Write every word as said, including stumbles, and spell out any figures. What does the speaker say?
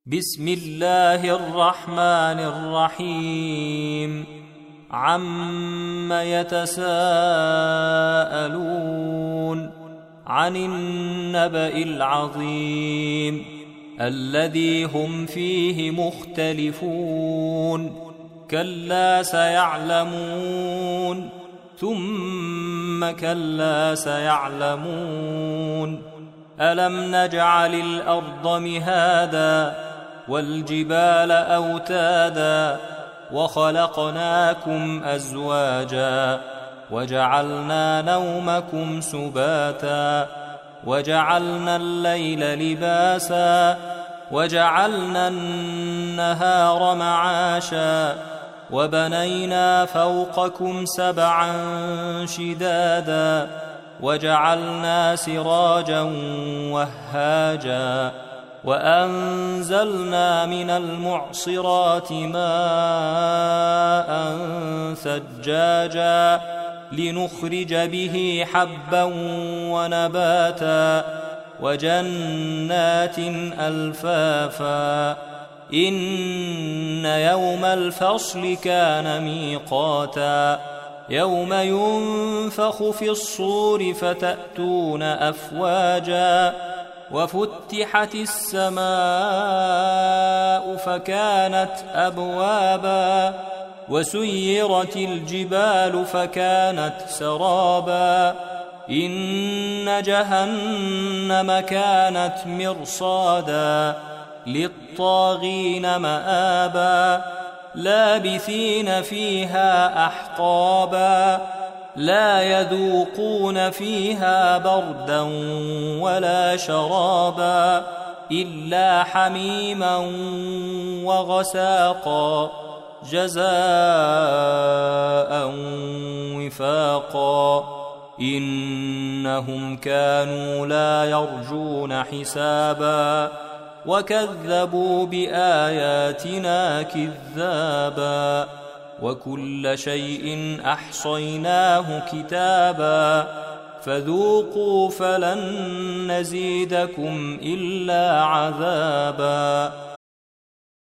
بسم الله الرحمن الرحيم. عم يتساءلون عن النبأ العظيم الذي هم فيه مختلفون. كلا سيعلمون ثم كلا سيعلمون. ألم نجعل الأرض مهادا والجبال أوتادا وخلقناكم أزواجا وجعلنا نومكم سباتا وجعلنا الليل لباسا وجعلنا النهار معاشا وبنينا فوقكم سبعا شدادا وجعلنا سراجا وهاجا وأنزلنا من المعصرات ماء ثجاجا لنخرج به حبا ونباتا وجنات ألفافا. إن يوم الفصل كان ميقاتا يوم ينفخ في الصور فتأتون أفواجا وفتحت السماء فكانت أبوابا وسيرت الجبال فكانت سرابا. إن جهنم كانت مرصادا للطاغين مآبا لابثين فيها أحقابا لا يذوقون فيها بردا ولا شرابا إلا حميما وغساقا جزاء وفاقا. إنهم كانوا لا يرجون حسابا وكذبوا بآياتنا كذابا وكل شيء أحصيناه كتابا فذوقوا فلن نزيدكم إلا عذابا.